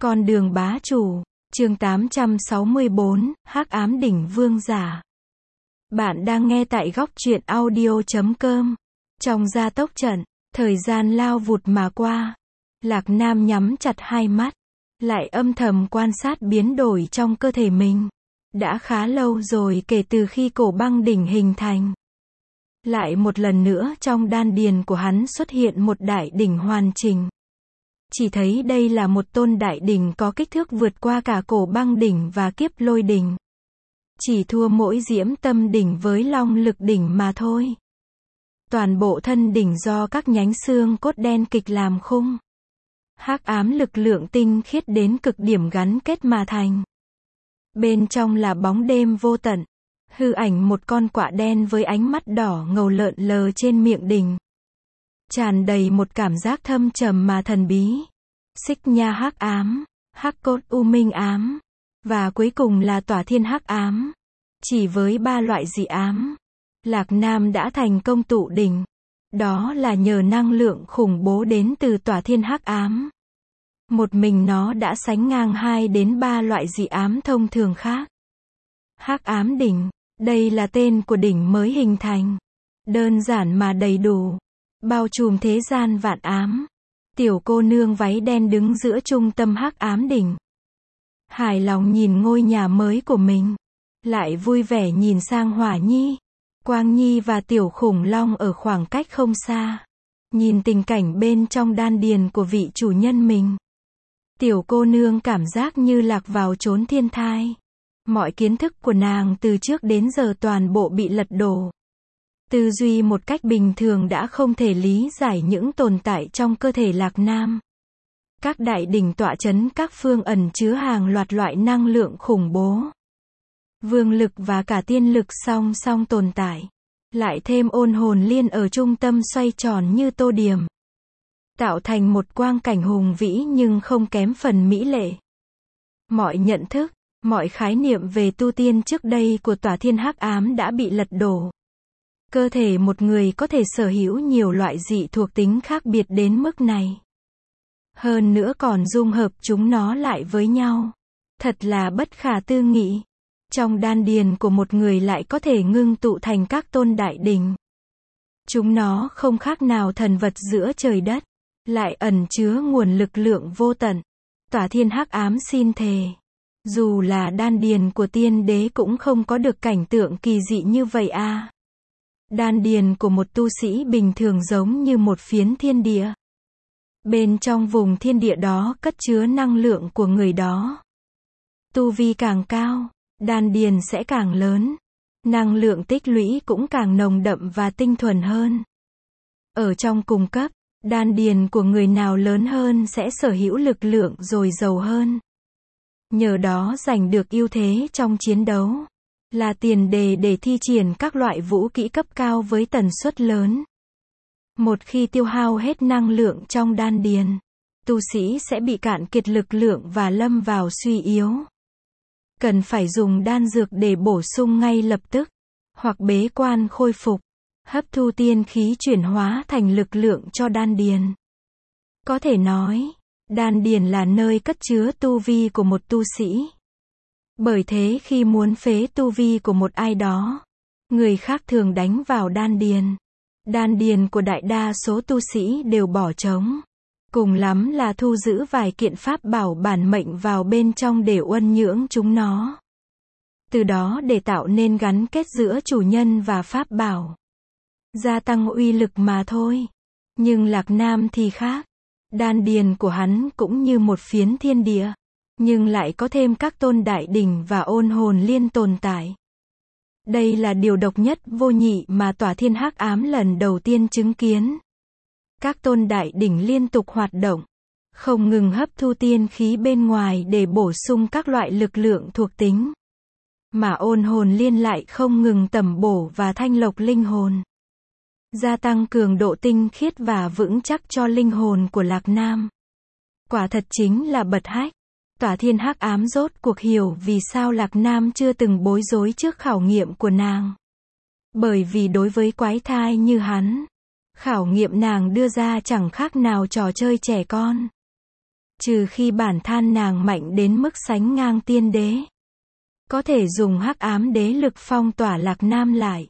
Con đường bá chủ, chương 864, Hắc ám đỉnh vương giả. Bạn đang nghe tại góc truyện audio.com. Trong gia tốc trận, thời gian lao vụt mà qua. Lạc Nam nhắm chặt hai mắt, lại âm thầm quan sát biến đổi trong cơ thể mình. Đã khá lâu rồi kể từ khi cổ băng đỉnh hình thành. Lại một lần nữa trong đan điền của hắn xuất hiện một đại đỉnh hoàn chỉnh. Chỉ thấy đây là một tôn đại đỉnh có kích thước vượt qua cả cổ băng đỉnh và kiếp lôi đỉnh. Chỉ thua mỗi diễm tâm đỉnh với long lực đỉnh mà thôi. Toàn bộ thân đỉnh do các nhánh xương cốt đen kịch làm khung. Hắc ám lực lượng tinh khiết đến cực điểm gắn kết mà thành. Bên trong là bóng đêm vô tận. Hư ảnh một con quạ đen với ánh mắt đỏ ngầu lợn lờ trên miệng đỉnh. Tràn đầy một cảm giác thâm trầm mà thần bí. Xích nha hắc ám, hắc cốt u minh ám, và cuối cùng là tỏa thiên hắc ám. Chỉ với 3 loại dị ám, Lạc Nam đã thành công tụ đỉnh. Đó là nhờ năng lượng khủng bố đến từ tỏa thiên hắc ám. Một mình nó đã sánh ngang 2 đến 3 loại dị ám thông thường khác. Hắc ám đỉnh, đây là tên của đỉnh mới hình thành. Đơn giản mà đầy đủ. Bao trùm thế gian vạn ám. Tiểu cô nương váy đen đứng giữa trung tâm hắc ám đỉnh. Hài lòng nhìn ngôi nhà mới của mình. Lại vui vẻ nhìn sang Hỏa Nhi, Quang Nhi và Tiểu Khủng Long ở khoảng cách không xa. Nhìn tình cảnh bên trong đan điền của vị chủ nhân mình. Tiểu cô nương cảm giác như lạc vào chốn thiên thai. Mọi kiến thức của nàng từ trước đến giờ toàn bộ bị lật đổ. Tư duy một cách bình thường đã không thể lý giải những tồn tại trong cơ thể Lạc Nam. Các đại đỉnh tọa chấn các phương ẩn chứa hàng loạt loại năng lượng khủng bố. Vương lực và cả tiên lực song song tồn tại. Lại thêm ôn hồn liên ở trung tâm xoay tròn như tô điểm. Tạo thành một quang cảnh hùng vĩ nhưng không kém phần mỹ lệ. Mọi nhận thức, mọi khái niệm về tu tiên trước đây của tỏa thiên hắc ám đã bị lật đổ. Cơ thể một người có thể sở hữu nhiều loại dị thuộc tính khác biệt đến mức này. Hơn nữa còn dung hợp chúng nó lại với nhau. Thật là bất khả tư nghị. Trong đan điền của một người lại có thể ngưng tụ thành các tôn đại đỉnh. Chúng nó không khác nào thần vật giữa trời đất. Lại ẩn chứa nguồn lực lượng vô tận. Tỏa thiên hắc ám xin thề. Dù là đan điền của tiên đế cũng không có được cảnh tượng kỳ dị như vậy à. Đan điền của một tu sĩ bình thường giống như một phiến thiên địa. Bên trong vùng thiên địa đó cất chứa năng lượng của người đó. Tu vi càng cao, đan điền sẽ càng lớn. Năng lượng tích lũy cũng càng nồng đậm và tinh thuần hơn. Ở trong cùng cấp, đan điền của người nào lớn hơn sẽ sở hữu lực lượng dồi dào hơn. Nhờ đó giành được ưu thế trong chiến đấu. Là tiền đề để thi triển các loại vũ kỹ cấp cao với tần suất lớn. Một khi tiêu hao hết năng lượng trong đan điền, tu sĩ sẽ bị cạn kiệt lực lượng và lâm vào suy yếu. Cần phải dùng đan dược để bổ sung ngay lập tức, hoặc bế quan khôi phục, hấp thu tiên khí chuyển hóa thành lực lượng cho đan điền. Có thể nói, đan điền là nơi cất chứa tu vi của một tu sĩ. Bởi thế khi muốn phế tu vi của một ai đó, người khác thường đánh vào đan điền. Đan điền của đại đa số tu sĩ đều bỏ trống. Cùng lắm là thu giữ vài kiện pháp bảo bản mệnh vào bên trong để uân nhưỡng chúng nó. Từ đó để tạo nên gắn kết giữa chủ nhân và pháp bảo. Gia tăng uy lực mà thôi. Nhưng Lạc Nam thì khác. Đan điền của hắn cũng như một phiến thiên địa. Nhưng lại có thêm các tôn đại đỉnh và ôn hồn liên tồn tại. Đây là điều độc nhất vô nhị mà tỏa thiên hắc ám lần đầu tiên chứng kiến. Các tôn đại đỉnh liên tục hoạt động, không ngừng hấp thu tiên khí bên ngoài để bổ sung các loại lực lượng thuộc tính. Mà ôn hồn liên lại không ngừng tẩm bổ và thanh lọc linh hồn. Gia tăng cường độ tinh khiết và vững chắc cho linh hồn của Lạc Nam. Quả thật chính là bật hách. Tỏa thiên hắc ám rốt cuộc hiểu vì sao Lạc Nam chưa từng bối rối trước khảo nghiệm của nàng. Bởi vì đối với quái thai như hắn, khảo nghiệm nàng đưa ra chẳng khác nào trò chơi trẻ con. Trừ khi bản thân nàng mạnh đến mức sánh ngang tiên đế, có thể dùng hắc ám đế lực phong tỏa Lạc Nam lại.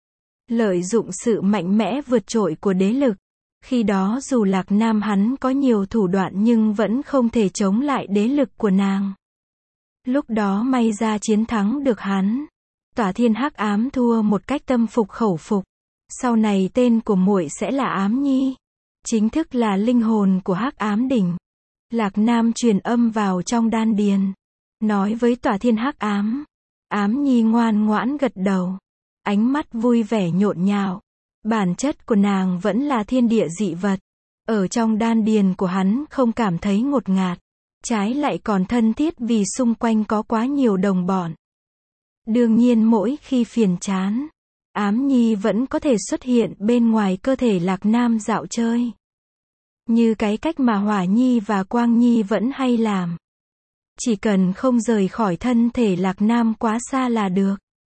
Lợi dụng sự mạnh mẽ vượt trội của đế lực. Khi đó dù Lạc Nam hắn có nhiều thủ đoạn nhưng vẫn không thể chống lại đế lực của nàng. Lúc đó may ra chiến thắng được hắn. Tỏa thiên hắc ám thua một cách tâm phục khẩu phục. Sau này tên của muội sẽ là Ám Nhi. Chính thức là linh hồn của hắc ám đỉnh. Lạc Nam truyền âm vào trong đan điền. Nói với tỏa thiên hắc ám. Ám Nhi ngoan ngoãn gật đầu. Ánh mắt vui vẻ nhộn nhạo. Bản chất của nàng vẫn là thiên địa dị vật. Ở trong đan điền của hắn không cảm thấy ngột ngạt. Trái lại còn thân thiết vì xung quanh có quá nhiều đồng bọn. Đương nhiên mỗi khi phiền chán, Ám Nhi vẫn có thể xuất hiện bên ngoài cơ thể Lạc Nam dạo chơi. Như cái cách mà Hỏa Nhi và Quang Nhi vẫn hay làm. Chỉ cần không rời khỏi thân thể Lạc Nam quá xa là được.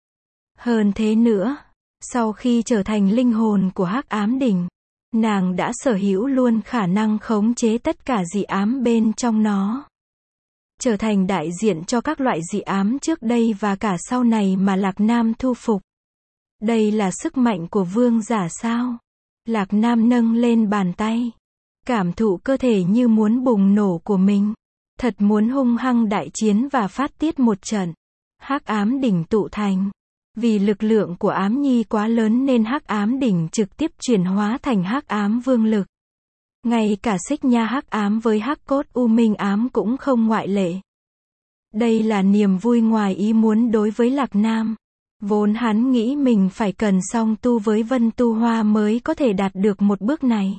Hơn thế nữa, sau khi trở thành linh hồn của hắc ám đỉnh, nàng đã sở hữu luôn khả năng khống chế tất cả dị ám bên trong nó. Trở thành đại diện cho các loại dị ám trước đây và cả sau này mà Lạc Nam thu phục. Đây là sức mạnh của vương giả sao? Lạc Nam nâng lên bàn tay. Cảm thụ cơ thể như muốn bùng nổ của mình. Thật muốn hung hăng đại chiến và phát tiết một trận. Hắc ám đỉnh tụ thành. Vì lực lượng của Ám Nhi quá lớn nên hắc ám đỉnh trực tiếp chuyển hóa thành hắc ám vương lực. Ngay cả Xích Nha hắc ám với hắc cốt U Minh ám cũng không ngoại lệ. Đây là niềm vui ngoài ý muốn đối với Lạc Nam. Vốn hắn nghĩ mình phải cần song tu với Vân Tu Hoa mới có thể đạt được một bước này.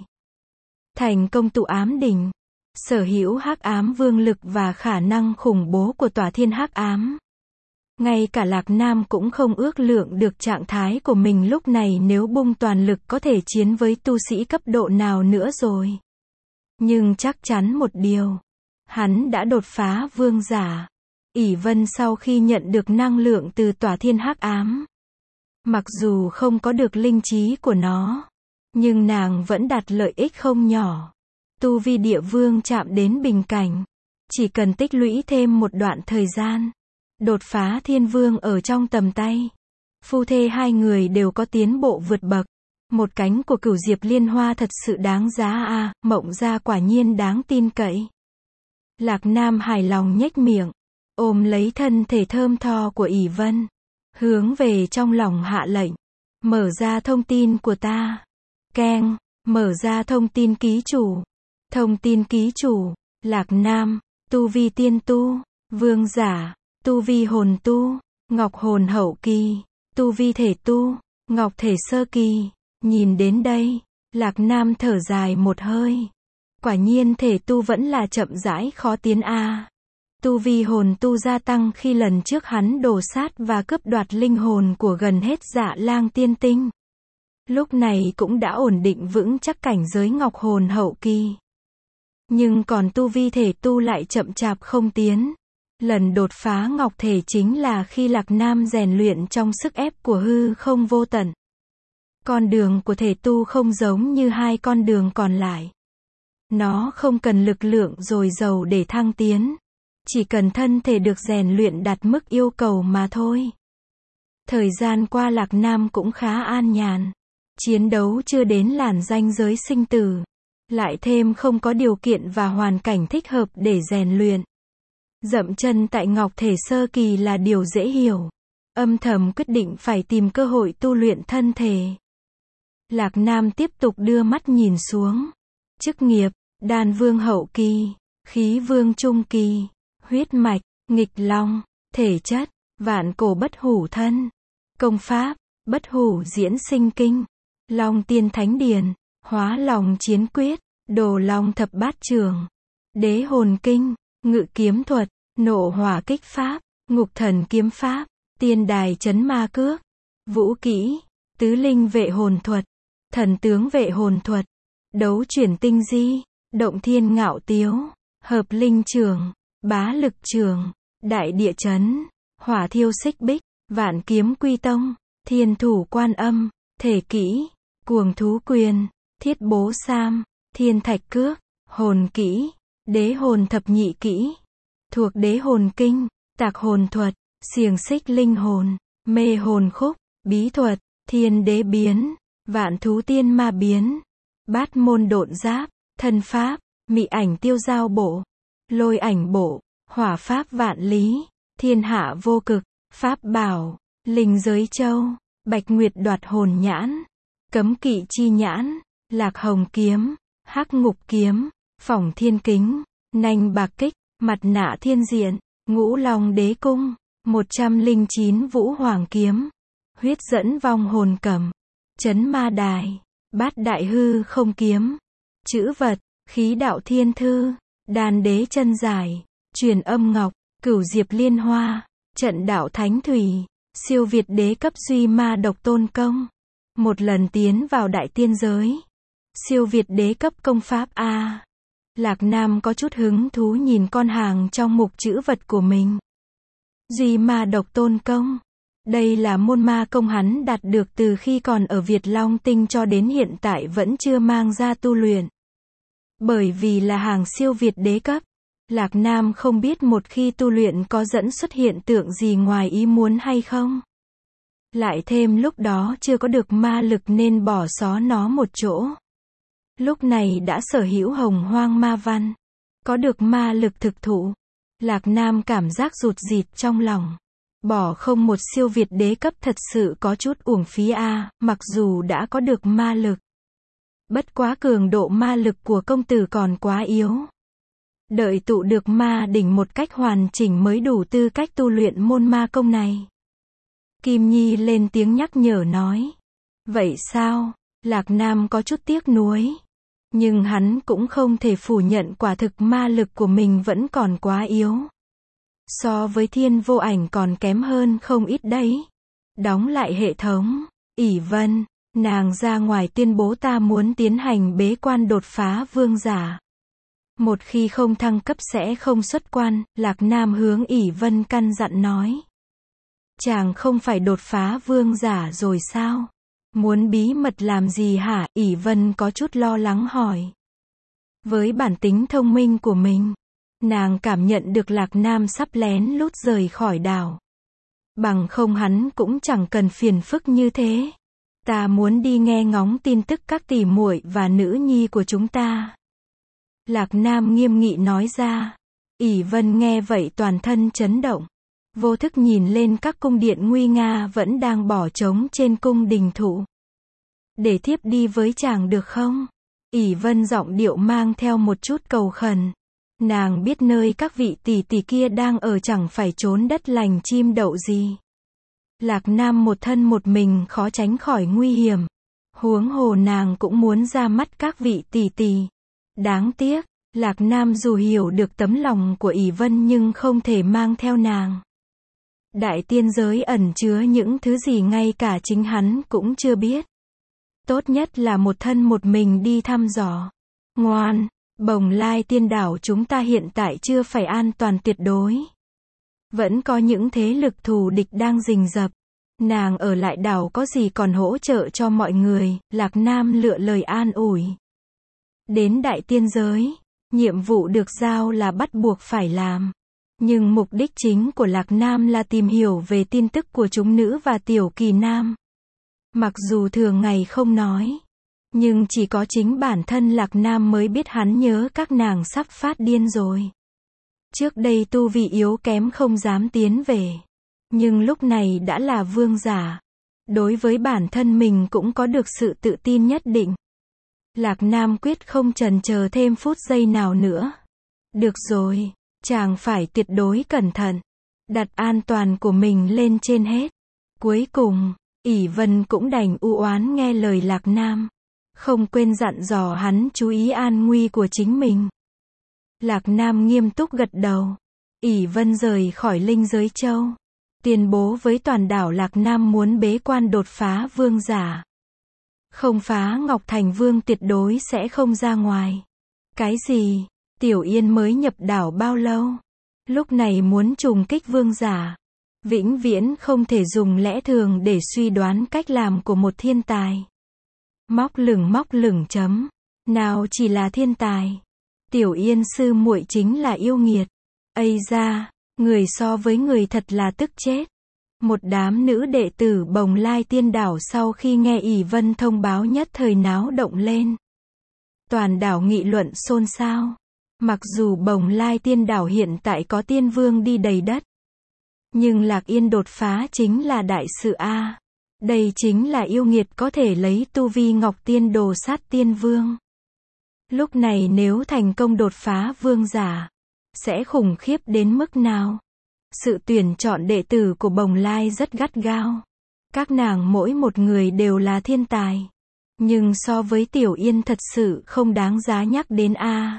Thành công tụ ám đỉnh, sở hữu hắc ám vương lực và khả năng khủng bố của tỏa thiên hắc ám. Ngay cả Lạc Nam cũng không ước lượng được trạng thái của mình lúc này nếu bung toàn lực có thể chiến với tu sĩ cấp độ nào nữa rồi. Nhưng chắc chắn một điều, hắn đã đột phá vương giả. ỷ Vân sau khi nhận được năng lượng từ tỏa thiên hắc ám, mặc dù không có được linh trí của nó, nhưng nàng vẫn đạt lợi ích không nhỏ. Tu vi địa vương chạm đến bình cảnh, chỉ cần tích lũy thêm một đoạn thời gian, đột phá thiên vương ở trong tầm tay. Phu thê hai người đều có tiến bộ vượt bậc. Một cánh của Cửu Diệp Liên Hoa thật sự đáng giá a, Mộng Gia quả nhiên đáng tin cậy. Lạc Nam hài lòng nhếch miệng, ôm lấy thân thể thơm tho của ỷ Vân, hướng về trong lòng hạ lệnh. Mở ra thông tin của ta. Keng, mở ra thông tin ký chủ. Thông tin ký chủ, Lạc Nam, tu vi tiên tu, vương giả, tu vi hồn tu, ngọc hồn hậu kỳ, tu vi thể tu, ngọc thể sơ kỳ. Nhìn đến đây, Lạc Nam thở dài một hơi. Quả nhiên thể tu vẫn là chậm rãi khó tiến a. Tu vi hồn tu gia tăng khi lần trước hắn đổ sát và cướp đoạt linh hồn của gần hết Dạ Lang tiên tinh. Lúc này cũng đã ổn định vững chắc cảnh giới ngọc hồn hậu kỳ. Nhưng còn tu vi thể tu lại chậm chạp không tiến. Lần đột phá ngọc thể chính là khi Lạc Nam rèn luyện trong sức ép của hư không vô tận. Con đường của thể tu không giống như hai con đường còn lại. Nó không cần lực lượng dồi dào để thăng tiến. Chỉ cần thân thể được rèn luyện đạt mức yêu cầu mà thôi. Thời gian qua Lạc Nam cũng khá an nhàn. Chiến đấu chưa đến làn ranh giới sinh tử. Lại thêm không có điều kiện và hoàn cảnh thích hợp để rèn luyện. Dậm chân tại ngọc thể sơ kỳ là điều dễ hiểu. Âm thầm quyết định phải tìm cơ hội tu luyện thân thể. Lạc Nam tiếp tục đưa mắt nhìn xuống. Chức nghiệp, đan vương hậu kỳ, khí vương trung kỳ, huyết mạch, nghịch long, thể chất, vạn cổ bất hủ thân, công pháp, bất hủ diễn sinh kinh, long tiên thánh điền, hóa long chiến quyết, đồ long thập bát trường, đế hồn kinh, ngự kiếm thuật, nộ hỏa kích pháp, ngục thần kiếm pháp, tiên đài chấn ma cước, vũ kỹ, tứ linh vệ hồn thuật, thần tướng vệ hồn thuật, đấu chuyển tinh di, động thiên ngạo tiếu, hợp linh trường, bá lực trường, đại địa chấn, hỏa thiêu xích bích, vạn kiếm quy tông, thiên thủ quan âm, thể kỹ, cuồng thú quyền, thiết bố sam, thiên thạch cước, hồn kỹ, Đế hồn thập nhị kỹ. Thuộc đế hồn kinh, tạc hồn thuật, xiềng xích linh hồn, mê hồn khúc, bí thuật, thiên đế biến, vạn thú tiên ma biến, bát môn độn giáp, thân pháp, mị ảnh tiêu giao bộ, lôi ảnh bộ, hỏa pháp vạn lý, thiên hạ vô cực, pháp bảo, linh giới châu, bạch nguyệt đoạt hồn nhãn, cấm kỵ chi nhãn, lạc hồng kiếm, hắc ngục kiếm, phỏng thiên kính, nanh bạc kích, mặt nạ thiên diện, ngũ long đế cung, 109 vũ hoàng kiếm, huyết dẫn vong hồn cầm, chấn ma đài, bát đại hư không kiếm, chữ vật, khí đạo thiên thư, đàn đế chân giải, truyền âm ngọc, cửu diệp liên hoa, trận đạo thánh thủy, siêu việt đế cấp duy ma độc tôn công. Một lần tiến vào đại tiên giới. Siêu việt đế cấp công pháp A. Lạc Nam có chút hứng thú nhìn con hàng trong mục chữ vật của mình. Duy ma độc tôn công. Đây là môn ma công hắn đạt được từ khi còn ở Việt Long Tinh cho đến hiện tại vẫn chưa mang ra tu luyện. Bởi vì là hàng siêu việt đế cấp. Lạc Nam không biết một khi tu luyện có dẫn xuất hiện tượng gì ngoài ý muốn hay không. Lại thêm lúc đó chưa có được ma lực nên bỏ xó nó một chỗ. Lúc này đã sở hữu hồng hoang ma văn. Có được ma lực thực thụ. Lạc Nam cảm giác rụt rịt trong lòng. Bỏ không một siêu việt đế cấp thật sự có chút uổng phí a, mặc dù đã có được ma lực. Bất quá cường độ ma lực của công tử còn quá yếu. Đợi tụ được ma đỉnh một cách hoàn chỉnh mới đủ tư cách tu luyện môn ma công này. Kim Nhi lên tiếng nhắc nhở nói. Vậy sao? Lạc Nam có chút tiếc nuối. Nhưng hắn cũng không thể phủ nhận quả thực ma lực của mình vẫn còn quá yếu. So với Thiên Vô Ảnh còn kém hơn không ít đấy. Đóng lại hệ thống. ỷ Vân, nàng ra ngoài tuyên bố ta muốn tiến hành bế quan đột phá vương giả. Một khi không thăng cấp sẽ không xuất quan, Lạc Nam hướng ỷ Vân căn dặn nói. Chàng không phải đột phá vương giả rồi sao? Muốn bí mật làm gì hả? ỷ Vân có chút lo lắng hỏi. Với bản tính thông minh của mình, nàng cảm nhận được Lạc Nam sắp lén lút rời khỏi đảo. Bằng không hắn cũng chẳng cần phiền phức như thế. Ta muốn đi nghe ngóng tin tức các tỷ muội và nữ nhi của chúng ta. Lạc Nam nghiêm nghị nói ra. ỷ Vân nghe vậy toàn thân chấn động. Vô thức nhìn lên các cung điện nguy nga vẫn đang bỏ trống trên cung đình thụ. Để thiếp đi với chàng được không? ỷ Vân giọng điệu mang theo một chút cầu khẩn. Nàng biết nơi các vị tỷ tỷ kia đang ở chẳng phải trốn đất lành chim đậu gì. Lạc Nam một thân một mình khó tránh khỏi nguy hiểm. Huống hồ nàng cũng muốn ra mắt các vị tỷ tỷ. Đáng tiếc, Lạc Nam dù hiểu được tấm lòng của ỷ Vân nhưng không thể mang theo nàng. Đại tiên giới ẩn chứa những thứ gì ngay cả chính hắn cũng chưa biết. Tốt nhất là một thân một mình đi thăm dò. Ngoan, Bồng Lai tiên đảo chúng ta hiện tại chưa phải an toàn tuyệt đối. Vẫn có những thế lực thù địch đang rình rập. Nàng ở lại đảo có gì còn hỗ trợ cho mọi người, Lạc Nam lựa lời an ủi. Đến đại tiên giới, nhiệm vụ được giao là bắt buộc phải làm. Nhưng mục đích chính của Lạc Nam là tìm hiểu về tin tức của chúng nữ và Tiểu Kỳ Nam. Mặc dù thường ngày không nói, nhưng chỉ có chính bản thân Lạc Nam mới biết hắn nhớ các nàng sắp phát điên rồi. Trước đây tu vi yếu kém không dám tiến về. Nhưng lúc này đã là vương giả. Đối với bản thân mình cũng có được sự tự tin nhất định. Lạc Nam quyết không chần chờ thêm phút giây nào nữa. Được rồi, chàng phải tuyệt đối cẩn thận. Đặt an toàn của mình lên trên hết. Cuối cùng, ỷ Vân cũng đành u oán nghe lời Lạc Nam. Không quên dặn dò hắn chú ý an nguy của chính mình. Lạc Nam nghiêm túc gật đầu. ỷ Vân rời khỏi Linh Giới Châu. Tuyên bố với toàn đảo Lạc Nam muốn bế quan đột phá vương giả. Không phá Ngọc Thành Vương tuyệt đối sẽ không ra ngoài. Cái gì? Tiểu Yên mới nhập đảo bao lâu? Lúc này muốn trùng kích vương giả. Vĩnh viễn không thể dùng lẽ thường để suy đoán cách làm của một thiên tài. Móc lửng chấm. Nào chỉ là thiên tài. Tiểu Yên sư muội chính là yêu nghiệt. Ây da, người so với người thật là tức chết. Một đám nữ đệ tử Bồng Lai Tiên Đảo sau khi nghe ỷ Vân thông báo nhất thời náo động lên. Toàn đảo nghị luận xôn xao. Mặc dù Bồng Lai Tiên Đảo hiện tại có tiên vương đi đầy đất, nhưng Lạc Yên đột phá chính là đại sự a. Đây chính là yêu nghiệt có thể lấy tu vi Ngọc Tiên đồ sát tiên vương. Lúc này nếu thành công đột phá vương giả, sẽ khủng khiếp đến mức nào? Sự tuyển chọn đệ tử của Bồng Lai rất gắt gao. Các nàng mỗi một người đều là thiên tài. Nhưng so với Tiểu Yên thật sự không đáng giá nhắc đến a.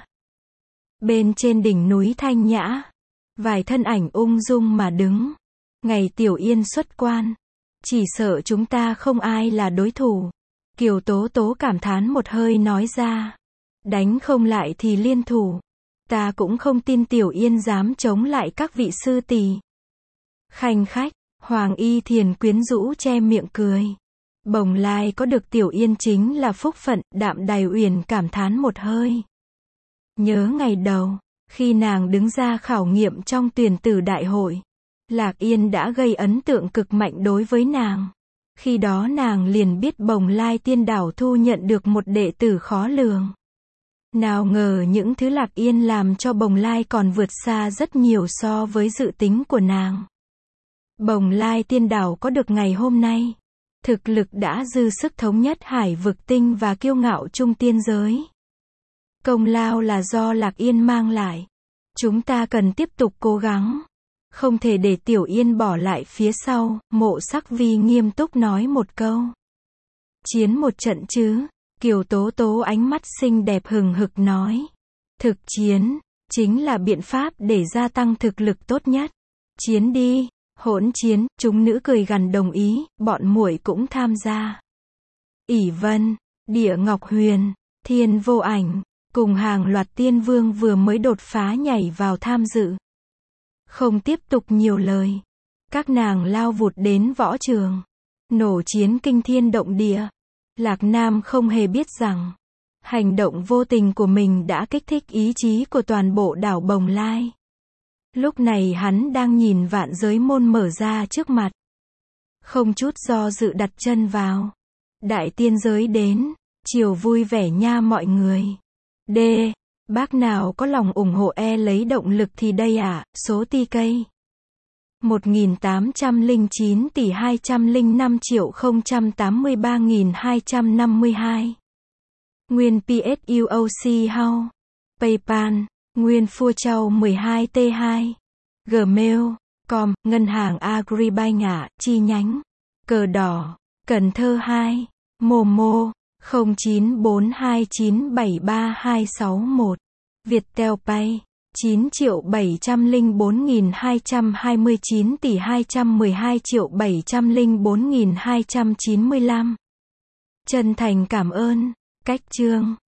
Bên trên đỉnh núi Thanh Nhã, vài thân ảnh ung dung mà đứng. Ngày Tiểu Yên xuất quan, chỉ sợ chúng ta không ai là đối thủ. Kiều Tố Tố cảm thán một hơi nói ra. Đánh không lại thì liên thủ. Ta cũng không tin Tiểu Yên dám chống lại các vị sư tỷ. Khanh khách, Hoàng Y Thiền quyến rũ che miệng cười. Bồng Lai có được Tiểu Yên chính là phúc phận, Đạm Đài Uyển cảm thán một hơi. Nhớ ngày đầu, khi nàng đứng ra khảo nghiệm trong tuyển tử đại hội, Lạc Yên đã gây ấn tượng cực mạnh đối với nàng. Khi đó nàng liền biết Bồng Lai Tiên Đảo thu nhận được một đệ tử khó lường. Nào ngờ những thứ Lạc Yên làm cho Bồng Lai còn vượt xa rất nhiều so với dự tính của nàng. Bồng Lai Tiên Đảo có được ngày hôm nay, thực lực đã dư sức thống nhất hải vực tinh và kiêu ngạo trung tiên giới. Công lao là do Lạc Yên mang lại. Chúng ta cần tiếp tục cố gắng. Không thể để Tiểu Yên bỏ lại phía sau, Mộ Sắc Vi nghiêm túc nói một câu. Chiến một trận chứ? Kiều Tố Tố ánh mắt xinh đẹp hừng hực nói. Thực chiến, chính là biện pháp để gia tăng thực lực tốt nhất. Chiến đi, hỗn chiến, chúng nữ cười gằn đồng ý, bọn muội cũng tham gia. ỷ Vân, Địa Ngọc Huyền, Thiên Vô Ảnh, cùng hàng loạt tiên vương vừa mới đột phá nhảy vào tham dự. Không tiếp tục nhiều lời. Các nàng lao vụt đến võ trường. Nổ chiến kinh thiên động địa. Lạc Nam không hề biết rằng, hành động vô tình của mình đã kích thích ý chí của toàn bộ đảo Bồng Lai. Lúc này hắn đang nhìn vạn giới môn mở ra trước mặt. Không chút do dự đặt chân vào. Đại tiên giới đến, chiều vui vẻ nha mọi người. D. Bác nào có lòng ủng hộ lấy động lực thì đây ạ, số TK 1.809 tỷ 205 triệu 083.252. Nguyên PSUOC Hao. PayPal. Nguyên Phua Châu 12T2. Gmail.com. Ngân hàng Agribank chi nhánh. Cờ Đỏ. Cần Thơ 2. Momo. 0942973261. Viettel Pay. 9.704.229 tỷ 212.704.295. Chân thành cảm ơn. Cách chương